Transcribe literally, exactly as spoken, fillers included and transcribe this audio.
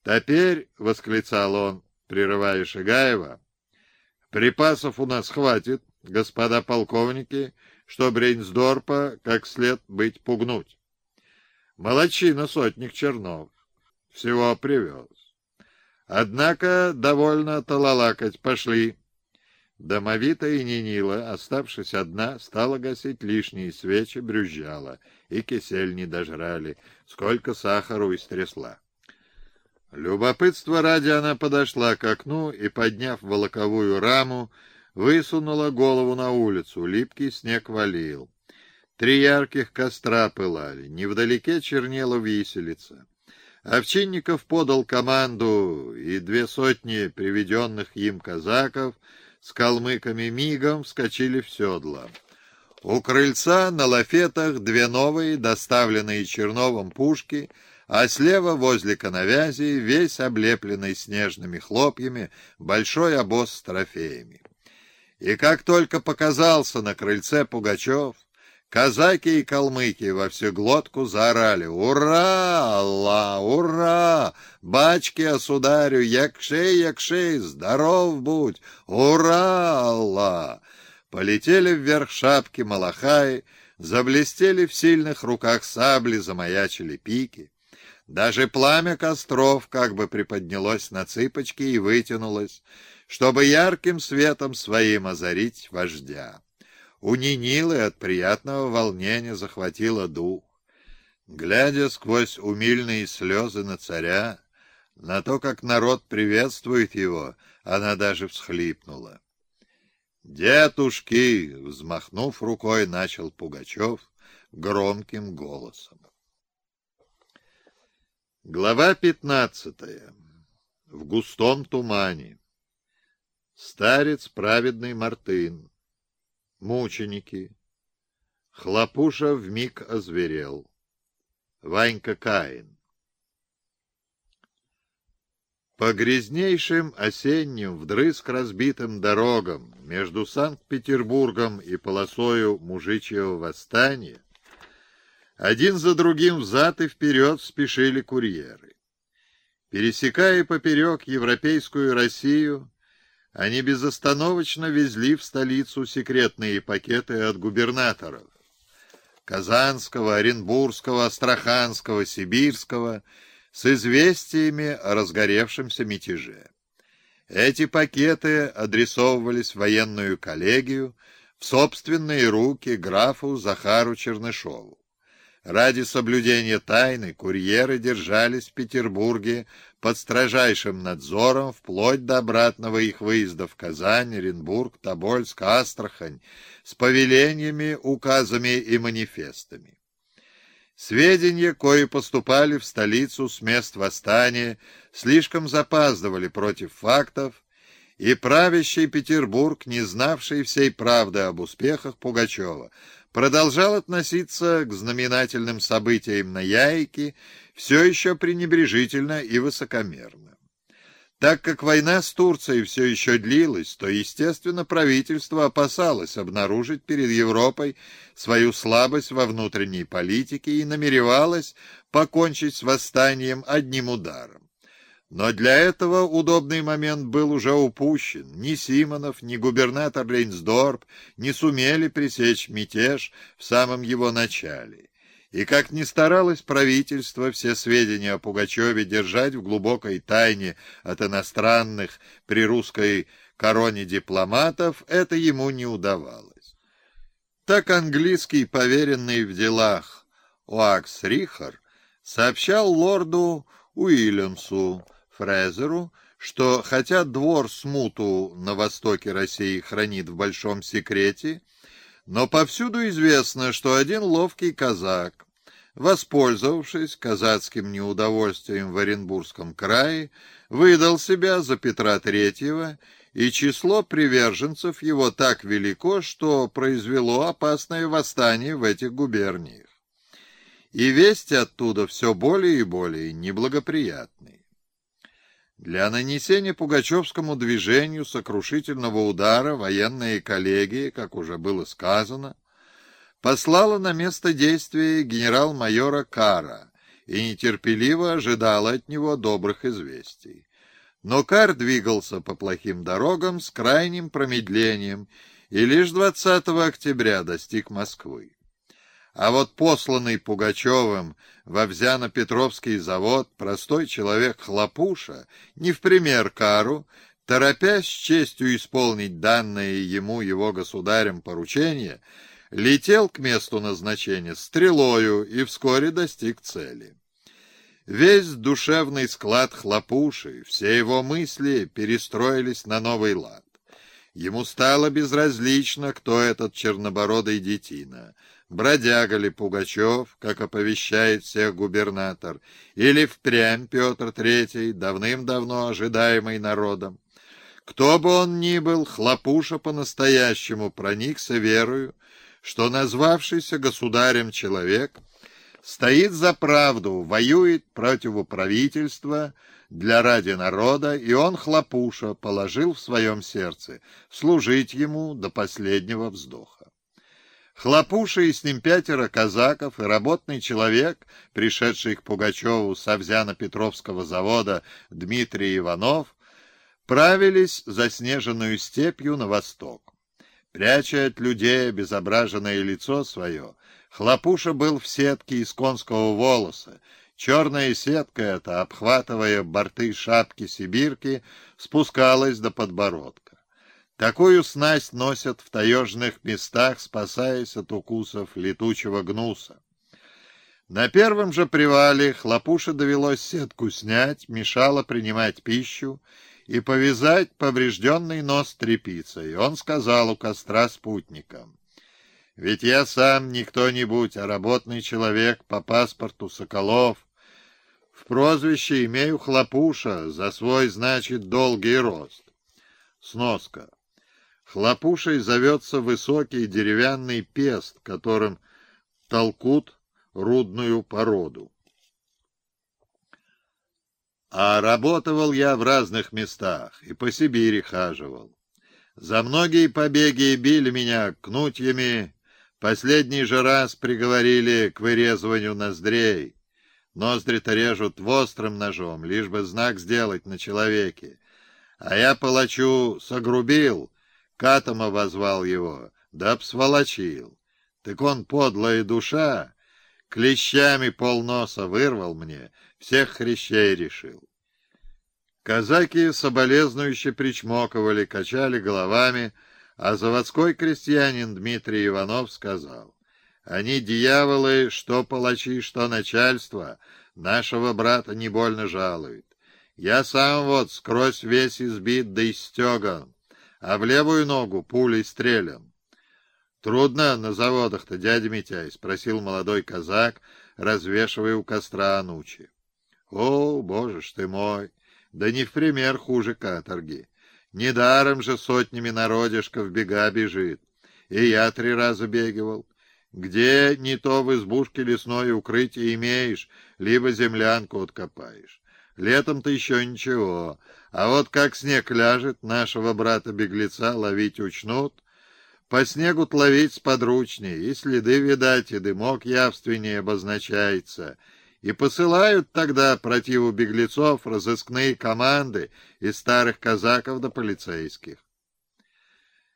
«Теперь, — восклицал он, прерывая Шигаева, — припасов у нас хватит, господа полковники, чтоб Рейнсдорпа как след быть пугнуть. Молодчина сотник Чернов. Всего привез. Однако довольно талалакать, пошли». Домовитая Нинила, оставшись одна, стала гасить лишние свечи, брюзжала, и кисель не дожрали, сколько сахару истрясла. Любопытство ради она подошла к окну и, подняв волоковую раму, высунула голову на улицу. Липкий снег валил. Три ярких костра пылали, невдалеке чернела виселица. Овчинников подал команду, и две сотни приведенных им казаков с калмыками мигом вскочили в седла. У крыльца на лафетах две новые, доставленные Черновым пушки, а слева возле коновязи, весь облепленный снежными хлопьями, большой обоз с трофеями. И как только показался на крыльце Пугачев, казаки и калмыки во всю глотку заорали: «Ура! Алла! Ура! Бачки, осударю! Якшей, якшей! Здоров будь! Ура! Алла!» Полетели вверх шапки малахаи, заблестели в сильных руках сабли, замаячили пики. Даже пламя костров как бы приподнялось на цыпочки и вытянулось, чтобы ярким светом своим озарить вождя. У Нинилы от приятного волнения захватило дух. Глядя сквозь умильные слезы на царя, на то, как народ приветствует его, она даже всхлипнула. «Дедушки!» — взмахнув рукой, начал Пугачев громким голосом. Глава пятнадцатая. В густом тумане. Старец праведный Мартын. Мученики. Хлопуша вмиг озверел. Ванька Каин. По грязнейшим осенним вдрызг разбитым дорогам между Санкт-Петербургом и полосою мужичьего восстания один за другим взад и вперед спешили курьеры. Пересекая поперек европейскую Россию, они безостановочно везли в столицу секретные пакеты от губернаторов Казанского, Оренбургского, Астраханского, Сибирского с известиями о разгоревшемся мятеже. Эти пакеты адресовывались в военную коллегию в собственные руки графу Захару Чернышову. Ради соблюдения тайны курьеры держались в Петербурге под строжайшим надзором вплоть до обратного их выезда в Казань, Оренбург, Тобольск, Астрахань с повелениями, указами и манифестами. Сведения, кои поступали в столицу с мест восстания, слишком запаздывали против фактов, и правящий Петербург, не знавший всей правды об успехах Пугачева, продолжал относиться к знаменательным событиям на Яйке все еще пренебрежительно и высокомерно. Так как война с Турцией все еще длилась, то, естественно, правительство опасалось обнаружить перед Европой свою слабость во внутренней политике и намеревалось покончить с восстанием одним ударом. Но для этого удобный момент был уже упущен. Ни Симонов, ни губернатор Рейнсдорп не сумели пресечь мятеж в самом его начале. И как ни старалось правительство все сведения о Пугачеве держать в глубокой тайне от иностранных при русской короне дипломатов, это ему не удавалось. Так английский поверенный в делах Оакс Рихар сообщал лорду Уильямсу Фрезеру, что хотя двор смуту на востоке России хранит в большом секрете, но повсюду известно, что один ловкий казак, воспользовавшись казацким неудовольствием в Оренбургском крае, выдал себя за Петра Третьего, и число приверженцев его так велико, что произвело опасное восстание в этих губерниях. И вести оттуда все более и более неблагоприятные. Для нанесения Пугачевскому движению сокрушительного удара военная коллегия, как уже было сказано, послала на место действия генерал-майора Кара и нетерпеливо ожидала от него добрых известий. Но Кар двигался по плохим дорогам с крайним промедлением и лишь двадцатого октября достиг Москвы. А вот посланный Пугачевым в Овзяно-Петровский завод простой человек Хлопуша, не в пример Кару, торопясь с честью исполнить данное ему его государем поручение, летел к месту назначения стрелою и вскоре достиг цели. Весь душевный склад Хлопуши, все его мысли перестроились на новый лад. Ему стало безразлично, кто этот чернобородый детина, бродяга ли Пугачев, как оповещает всех губернатор, или впрямь Петр Третий, давным-давно ожидаемый народом. Кто бы он ни был, Хлопуша по-настоящему проникся верою, что назвавшийся государем человек стоит за правду, воюет против правительства для ради народа, и он, Хлопуша, положил в своем сердце служить ему до последнего вздоха. Хлопуша и с ним пятеро казаков и работный человек, пришедший к Пугачеву с Овзяно-Петровского завода Дмитрий Иванов, правились заснеженную степью на восток. Пряча от людей обезображенное лицо свое, Хлопуша был в сетке из конского волоса. Черная сетка эта, обхватывая борты шапки-сибирки, спускалась до подбородка. Такую снасть носят в таежных местах, спасаясь от укусов летучего гнуса. На первом же привале Хлопуше довелось сетку снять, мешало принимать пищу и повязать поврежденный нос тряпицей. Он сказал у костра спутникам: «Ведь я сам не кто-нибудь, а работный человек по паспорту Соколов. В прозвище имею Хлопуша, за свой, значит, долгий рост». Сноска. Хлопушей зовется высокий деревянный пест, которым толкут рудную породу. А работал я в разных местах и по Сибири хаживал. За многие побеги били меня кнутьями, последний же раз приговорили к вырезыванию ноздрей. Ноздри-то режут острым ножом, лишь бы знак сделать на человеке. А я палачу согрубил, катома возвал его, да обсволочил. Так он, подлая душа, клещами полноса вырвал мне, всех хрящей решил. Казаки соболезнующе причмокивали, качали головами, а заводской крестьянин Дмитрий Иванов сказал: «Они дьяволы, что палачи, что начальство, нашего брата не больно жалуют. Я сам вот скрозь весь избит да истеган, а в левую ногу пулей стрелян». «Трудно на заводах-то, дядя Митяй?» — спросил молодой казак, развешивая у костра анучи. «О, боже ж ты мой! Да не в пример хуже каторги. Недаром же сотнями народишко в бега бежит. И я три раза бегивал. Где не то в избушке лесное укрытие имеешь, либо землянку откопаешь. Летом-то еще ничего, а вот как снег ляжет, нашего брата-беглеца ловить учнут. По снегу-то ловить сподручнее, и следы видать, и дымок явственнее обозначается. И посылают тогда противу беглецов разыскные команды из старых казаков до полицейских.